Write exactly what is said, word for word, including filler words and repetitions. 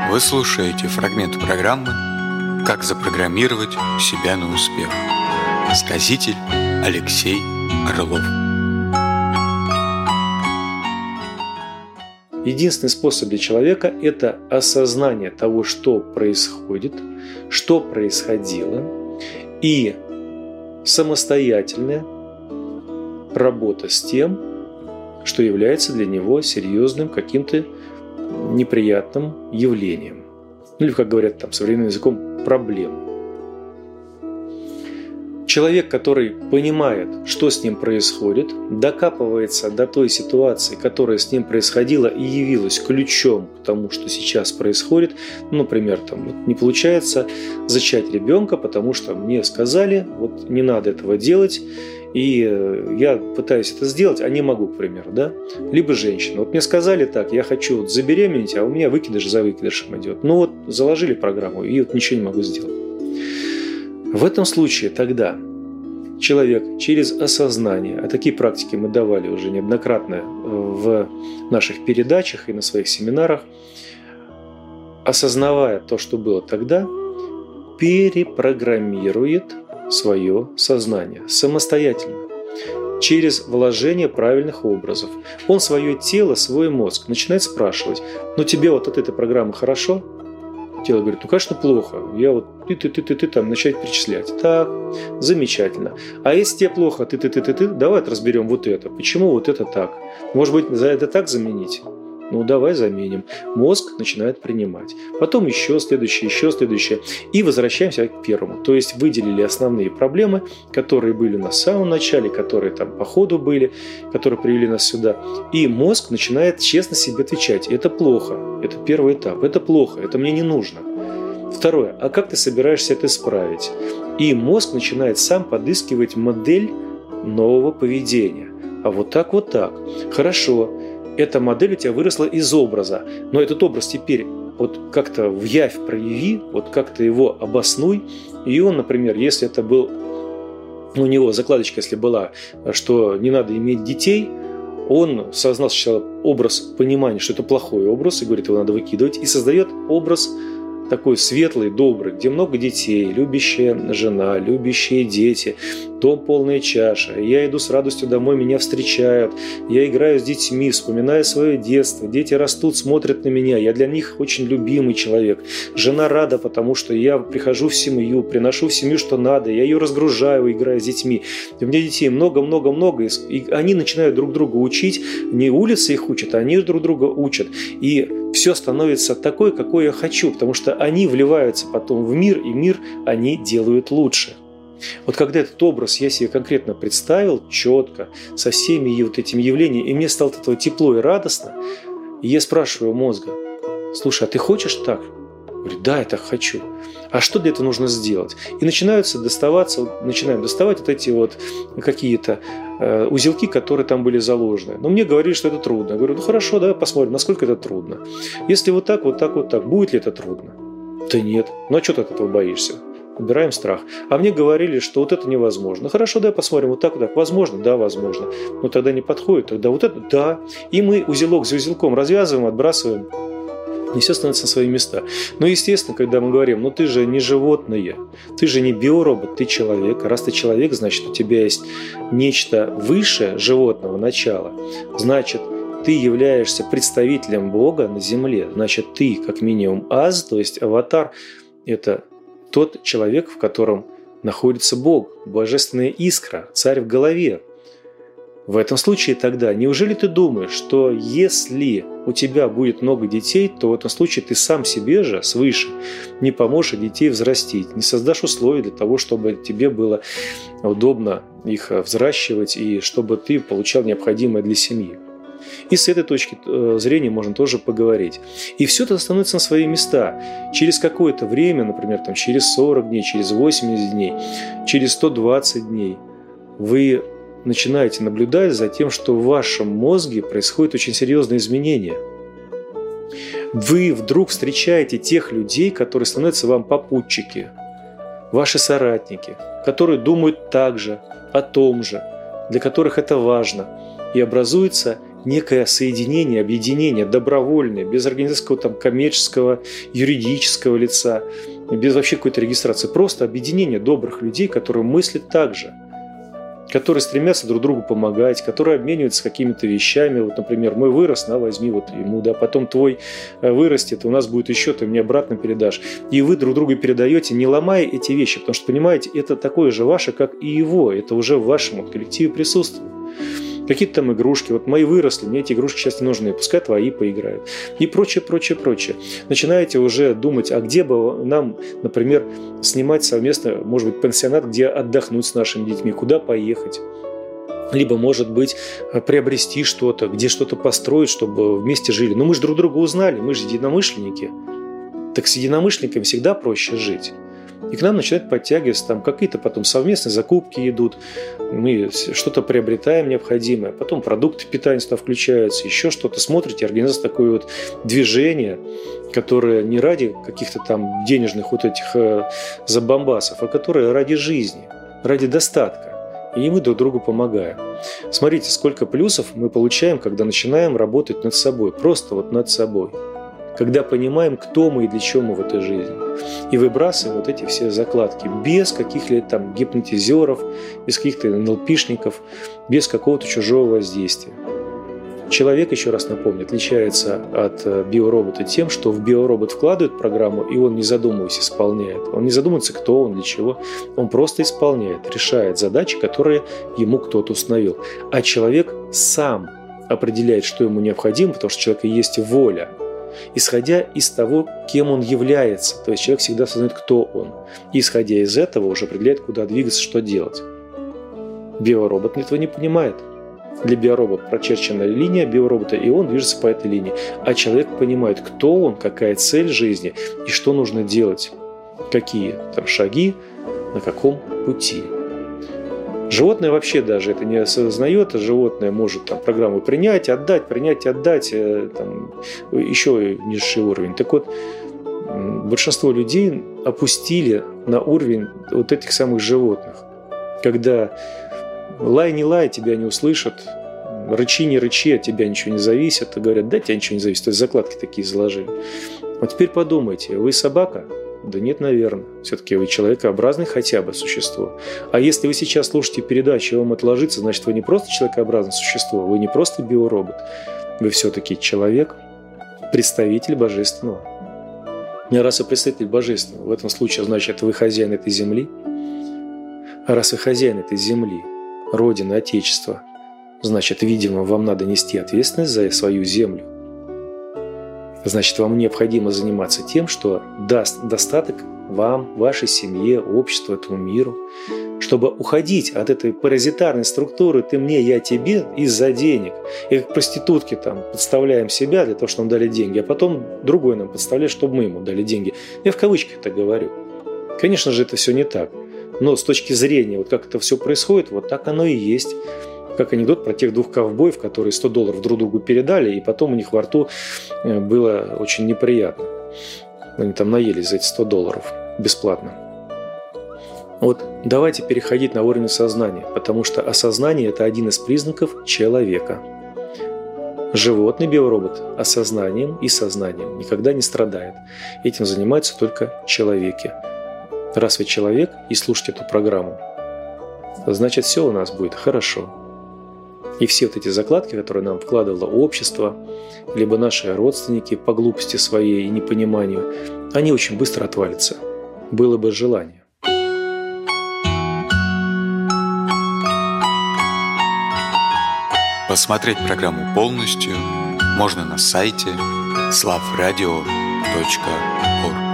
Вы слушаете фрагмент программы «Как запрограммировать себя на успех». Сказитель Алексей Орлов. Единственный способ для человека – это осознание того, что происходит, что происходило, и самостоятельная работа с тем, что является для него серьезным каким-то неприятным явлением. Или, как говорят там современным языком, проблемой. Человек, который понимает, что с ним происходит, докапывается до той ситуации, которая с ним происходила и явилась ключом к тому, что сейчас происходит. Ну, например, там, вот не получается зачать ребенка, потому что мне сказали, вот не надо этого делать, и я пытаюсь это сделать, а не могу, к примеру, да? Либо женщина. Вот мне сказали так, я хочу вот забеременеть, а у меня выкидыш за выкидышем идет. Ну вот заложили программу, и вот ничего не могу сделать. В этом случае тогда человек через осознание, а такие практики мы давали уже неоднократно в наших передачах и на своих семинарах, осознавая то, что было тогда, перепрограммирует свое сознание самостоятельно, через вложение правильных образов. Он свое тело, свой мозг начинает спрашивать: ну тебе вот от этой программы хорошо? Тело говорит: ну, конечно, плохо. Я вот ты-ты-ты-ты-ты там начать перечислять. Так, замечательно. А если тебе плохо, ты-ты-ты-ты-ты, давай разберем вот это. Почему вот это так? Может быть, за это так заменить? Ну, давай заменим. Мозг начинает принимать. Потом еще следующее, еще следующее. И возвращаемся к первому. То есть выделили основные проблемы, которые были у нас в самом начале, которые там по ходу были, которые привели нас сюда. И мозг начинает честно себе отвечать: это плохо, это первый этап, это плохо, это мне не нужно. Второе: а как ты собираешься это исправить? И мозг начинает сам подыскивать модель нового поведения. А вот так, вот так. Хорошо. Эта модель у тебя выросла из образа, но этот образ теперь вот как-то в явь прояви, вот как-то его обоснуй. И он, например, если это был у него закладочка, если была, что не надо иметь детей, он сознал сначала образ понимания, что это плохой образ, и говорит, его надо выкидывать, и создает образ такой светлый, добрый, где много детей, любящая жена, любящие дети, дом полная чаша. Я иду с радостью домой, меня встречают. Я играю с детьми, вспоминаю свое детство. Дети растут, смотрят на меня. Я для них очень любимый человек. Жена рада, потому что я прихожу в семью, приношу в семью, что надо. Я ее разгружаю, играя с детьми. И у меня детей много-много-много. И они начинают друг друга учить. Не улица их учат, а они друг друга учат. И все становится такое, какое я хочу, потому что они вливаются потом в мир, и мир они делают лучше. Вот когда этот образ я себе конкретно представил, четко, со всеми вот этими явлениями, и мне стало от этого тепло и радостно, и я спрашиваю мозга: слушай, а ты хочешь так? Говорит: да, я так хочу. А что для этого нужно сделать? И начинаются доставаться, начинаем доставать вот эти вот какие-то э, узелки, которые там были заложены. Но мне говорили, что это трудно. Я говорю: ну хорошо, давай посмотрим, насколько это трудно. Если вот так, вот так, вот так, будет ли это трудно? Да нет. Ну а что ты от этого боишься? Убираем страх. А мне говорили, что вот это невозможно. Хорошо, давай посмотрим, вот так, вот так. Возможно? Да, возможно. Но тогда не подходит. Тогда вот это? Да. И мы узелок за узелком развязываем, отбрасываем. И все становится на свои места. Но, естественно, когда мы говорим: ну ты же не животное, ты же не биоробот, ты человек. Раз ты человек, значит, у тебя есть нечто выше животного начала. Значит, ты являешься представителем Бога на земле. Значит, ты, как минимум, аз, то есть аватар, это тот человек, в котором находится Бог, божественная искра, царь в голове. В этом случае тогда, неужели ты думаешь, что если у тебя будет много детей, то в этом случае ты сам себе же свыше не поможешь детей взрастить, не создашь условия для того, чтобы тебе было удобно их взращивать и чтобы ты получал необходимое для семьи? И с этой точки зрения можно тоже поговорить. И все это становится на свои места. Через какое-то время, например, там, через сорок дней, через восемьдесят дней, через сто двадцать дней, вы начинаете наблюдать за тем, что в вашем мозге происходят очень серьезные изменения. Вы вдруг встречаете тех людей, которые становятся вам попутчики, ваши соратники, которые думают так же, о том же, для которых это важно. И образуется некое соединение, объединение добровольное, без организационного, там, коммерческого, юридического лица, без вообще какой-то регистрации. Просто объединение добрых людей, которые мыслят так же, которые стремятся друг другу помогать, которые обмениваются какими-то вещами. Вот, например, мой вырос, на, возьми вот ему, да, потом твой вырастет, у нас будет еще, ты мне обратно передашь. И вы друг другу передаете, не ломая эти вещи, потому что, понимаете, это такое же ваше, как и его, это уже в вашем вот коллективе присутствует. Какие-то там игрушки, вот мои выросли, мне эти игрушки сейчас не нужны, пускай твои поиграют. И прочее, прочее, прочее. Начинаете уже думать, а где бы нам, например, снимать совместно, может быть, пансионат, где отдохнуть с нашими детьми, куда поехать. Либо, может быть, приобрести что-то, где что-то построить, чтобы вместе жили. Но мы же друг друга узнали, мы же единомышленники. Так с единомышленниками всегда проще жить. И к нам начинают подтягиваться, там какие-то потом совместные закупки идут, мы что-то приобретаем необходимое, потом продукты питания сюда включаются, еще что-то. Смотрите, организация такое вот движение, которое не ради каких-то там денежных вот этих забамбасов, а которое ради жизни, ради достатка. И мы друг другу помогаем. Смотрите, сколько плюсов мы получаем, когда начинаем работать над собой, просто вот над собой. Когда понимаем, кто мы и для чего мы в этой жизни. И выбрасываем вот эти все закладки без каких-либо там гипнотизеров, без каких-то эн эл пи-шников, без какого-то чужого воздействия. Человек, еще раз напомню, отличается от биоробота тем, что в биоробот вкладывает программу, и он, не задумываясь, исполняет. Он не задумывается, кто он, для чего. Он просто исполняет, решает задачи, которые ему кто-то установил. А человек сам определяет, что ему необходимо, потому что у человека есть воля, исходя из того, кем он является. То есть человек всегда осознает, кто он. И исходя из этого уже определяет, куда двигаться, что делать. Биоробот этого не понимает. Для биоробота прочерчена линия биоробота, и он движется по этой линии. А человек понимает, кто он, какая цель жизни и что нужно делать. Какие там шаги, на каком пути. Животное вообще даже это не осознает, а животное может там, программу принять, отдать, принять, отдать, там, еще низший уровень. Так вот, большинство людей опустили на уровень вот этих самых животных. Когда лай не лай, тебя не услышат, рычи не рычи, от тебя ничего не зависит, и говорят, да, от тебя ничего не зависит, то есть закладки такие заложили. Вот теперь подумайте, вы собака? Да нет, наверное. Все-таки вы человекообразное хотя бы существо. А если вы сейчас слушаете передачу, и вам это ложится, значит, вы не просто человекообразное существо, вы не просто биоробот. Вы все-таки человек, представитель божественного. И раз вы представитель божественного, в этом случае, значит, вы хозяин этой земли. А раз вы хозяин этой земли, Родины, Отечества, значит, видимо, вам надо нести ответственность за свою землю. Значит, вам необходимо заниматься тем, что даст достаток вам, вашей семье, обществу, этому миру, чтобы уходить от этой паразитарной структуры «ты мне, я тебе» из-за денег. И как проститутки там подставляем себя для того, чтобы нам дали деньги, а потом другой нам подставляет, чтобы мы ему дали деньги. Я в кавычках это говорю. Конечно же, это все не так. Но с точки зрения, вот как это все происходит, вот так оно и есть. Как анекдот про тех двух ковбоев, которые сто долларов друг другу передали, и потом у них во рту было очень неприятно. Они там наелись за эти сто долларов бесплатно. Вот давайте переходить на уровень сознания, потому что осознание – это один из признаков человека. Животный биоробот осознанием и сознанием никогда не страдает. Этим занимаются только человеки. Раз вы человек и слушаете эту программу, значит, все у нас будет хорошо. И все вот эти закладки, которые нам вкладывало общество, либо наши родственники по глупости своей и непониманию, они очень быстро отвалятся. Было бы желание. Посмотреть программу полностью можно на сайте славрадио точка орг.